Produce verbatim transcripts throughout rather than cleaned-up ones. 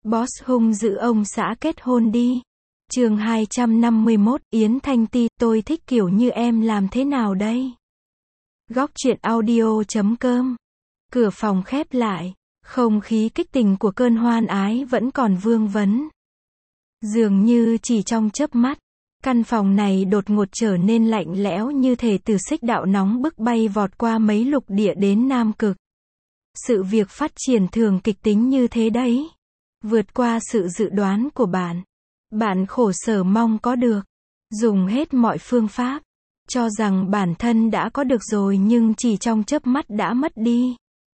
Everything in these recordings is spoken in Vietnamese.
Boss hung dữ ông xã kết hôn đi. Chương hai trăm năm mươi mốt, Yến Thanh Ti, tôi thích kiểu như em làm thế nào đây? Góc truyện audio chấm com. Cửa phòng khép lại, không khí kích tình của cơn hoan ái vẫn còn vương vấn. Dường như chỉ trong chớp mắt, căn phòng này đột ngột trở nên lạnh lẽo như thể từ xích đạo nóng bức bay vọt qua mấy lục địa đến Nam Cực. Sự việc phát triển thường kịch tính như thế đấy. Vượt qua sự dự đoán của bạn. Bạn khổ sở mong có được. Dùng hết mọi phương pháp. Cho rằng bản thân đã có được rồi nhưng chỉ trong chớp mắt đã mất đi.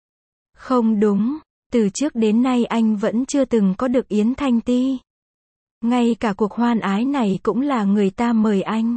Không đúng. Từ trước đến nay anh vẫn chưa từng có được Yến Thanh Ti. Ngay cả cuộc hoan ái này cũng là người ta mời anh.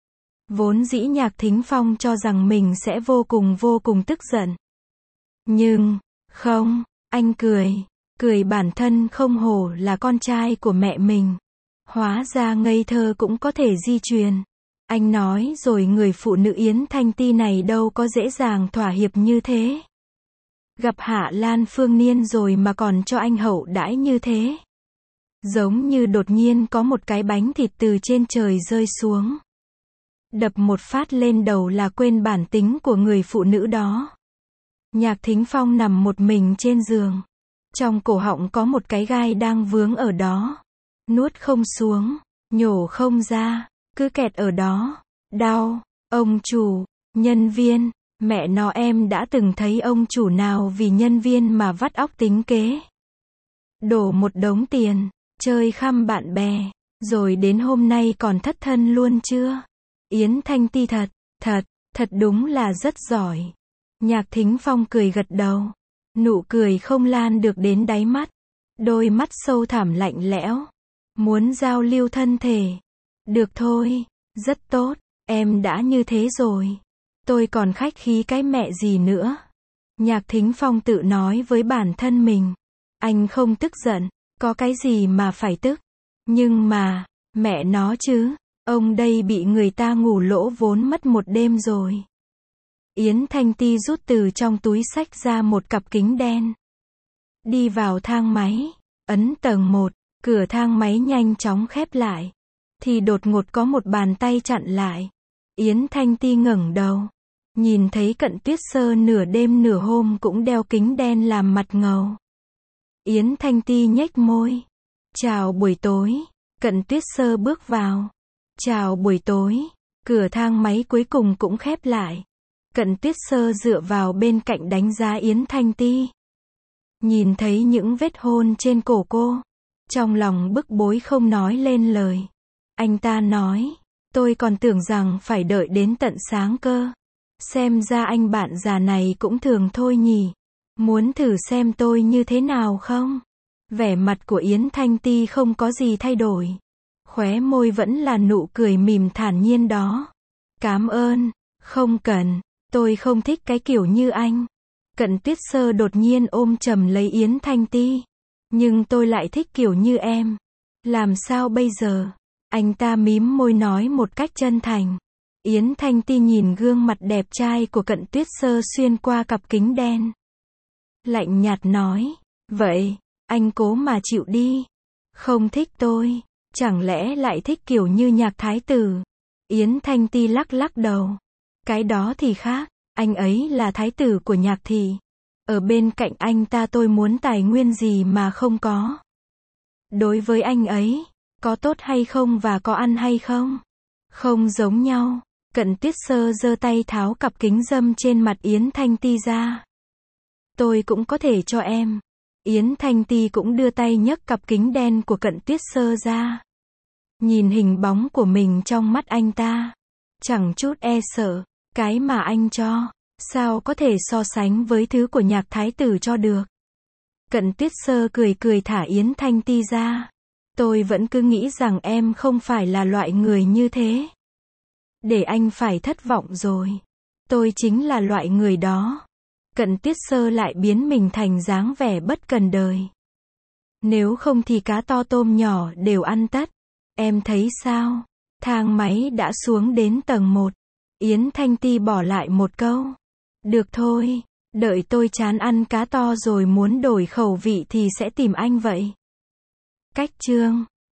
Vốn dĩ Nhạc Thính Phong cho rằng mình sẽ vô cùng vô cùng tức giận. Nhưng, không, anh cười. Cười bản thân không hổ là con trai của mẹ mình. Hóa ra ngây thơ cũng có thể di truyền. Anh nói rồi người phụ nữ Yến Thanh Ti này đâu có dễ dàng thỏa hiệp như thế. Gặp Hạ Lan Phương Niên rồi mà còn cho anh hậu đãi như thế. Giống như đột nhiên có một cái bánh thịt từ trên trời rơi xuống. Đập một phát lên đầu là quên bản tính của người phụ nữ đó. Nhạc Thính Phong nằm một mình trên giường. Trong cổ họng có một cái gai đang vướng ở đó. Nuốt không xuống, nhổ không ra, cứ kẹt ở đó. Đau, ông chủ, nhân viên, mẹ nó em đã từng thấy ông chủ nào vì nhân viên mà vắt óc tính kế. Đổ một đống tiền, chơi khăm bạn bè, rồi đến hôm nay còn thất thân luôn chưa? Yến Thanh Ti thật, thật, thật đúng là rất giỏi. Nhạc Thính Phong cười gật đầu. Nụ cười không lan được đến đáy mắt. Đôi mắt sâu thẳm lạnh lẽo. Muốn giao lưu thân thể. Được thôi, rất tốt, em đã như thế rồi. Tôi còn khách khí cái mẹ gì nữa. Nhạc Thính Phong tự nói với bản thân mình. Anh không tức giận, có cái gì mà phải tức. Nhưng mà, mẹ nó chứ, ông đây bị người ta ngủ lỗ vốn mất một đêm rồi. Yến Thanh Ti rút từ trong túi xách ra một cặp kính đen. Đi vào thang máy, ấn tầng một, cửa thang máy nhanh chóng khép lại. Thì đột ngột có một bàn tay chặn lại. Yến Thanh Ti ngẩng đầu. Nhìn thấy Cận Tuyết Sơ nửa đêm nửa hôm cũng đeo kính đen làm mặt ngầu. Yến Thanh Ti nhếch môi. Chào buổi tối. Cận Tuyết Sơ bước vào. Chào buổi tối. Cửa thang máy cuối cùng cũng khép lại. Cận Tuyết Sơ dựa vào bên cạnh đánh giá Yến Thanh Ti. Nhìn thấy những vết hôn trên cổ cô. Trong lòng bức bối không nói lên lời. Anh ta nói. Tôi còn tưởng rằng phải đợi đến tận sáng cơ. Xem ra anh bạn già này cũng thường thôi nhỉ. Muốn thử xem tôi như thế nào không? Vẻ mặt của Yến Thanh Ti không có gì thay đổi. Khóe môi vẫn là nụ cười mỉm thản nhiên đó. Cảm ơn. Không cần. Tôi không thích cái kiểu như anh. Cận Tuyết Sơ đột nhiên ôm chầm lấy Yến Thanh Ti. Nhưng tôi lại thích kiểu như em. Làm sao bây giờ? Anh ta mím môi nói một cách chân thành. Yến Thanh Ti nhìn gương mặt đẹp trai của Cận Tuyết Sơ xuyên qua cặp kính đen. Lạnh nhạt nói. Vậy, anh cố mà chịu đi. Không thích tôi. Chẳng lẽ lại thích kiểu như Nhạc Thái Tử? Yến Thanh Ti lắc lắc đầu. Cái đó thì khác. Anh ấy là thái tử của Nhạc thị. Ở bên cạnh anh ta tôi muốn tài nguyên gì mà không có. Đối với anh ấy, có tốt hay không và có ăn hay không? Không giống nhau. Cận Tuyết Sơ giơ tay tháo cặp kính râm trên mặt Yến Thanh Ti ra. Tôi cũng có thể cho em. Yến Thanh Ti cũng đưa tay nhấc cặp kính đen của Cận Tuyết Sơ ra. Nhìn hình bóng của mình trong mắt anh ta. Chẳng chút e sợ. Cái mà anh cho, sao có thể so sánh với thứ của Nhạc Thái Tử cho được. Cận Tuyết Sơ cười cười thả Yến Thanh Ti ra. Tôi vẫn cứ nghĩ rằng em không phải là loại người như thế. Để anh phải thất vọng rồi. Tôi chính là loại người đó. Cận Tuyết Sơ lại biến mình thành dáng vẻ bất cần đời. Nếu không thì cá to tôm nhỏ đều ăn tất. Em thấy sao? Thang máy đã xuống đến tầng một. Yến Thanh Ti bỏ lại một câu. Được thôi, đợi tôi chán ăn cá to rồi muốn đổi khẩu vị thì sẽ tìm anh vậy. Cách chương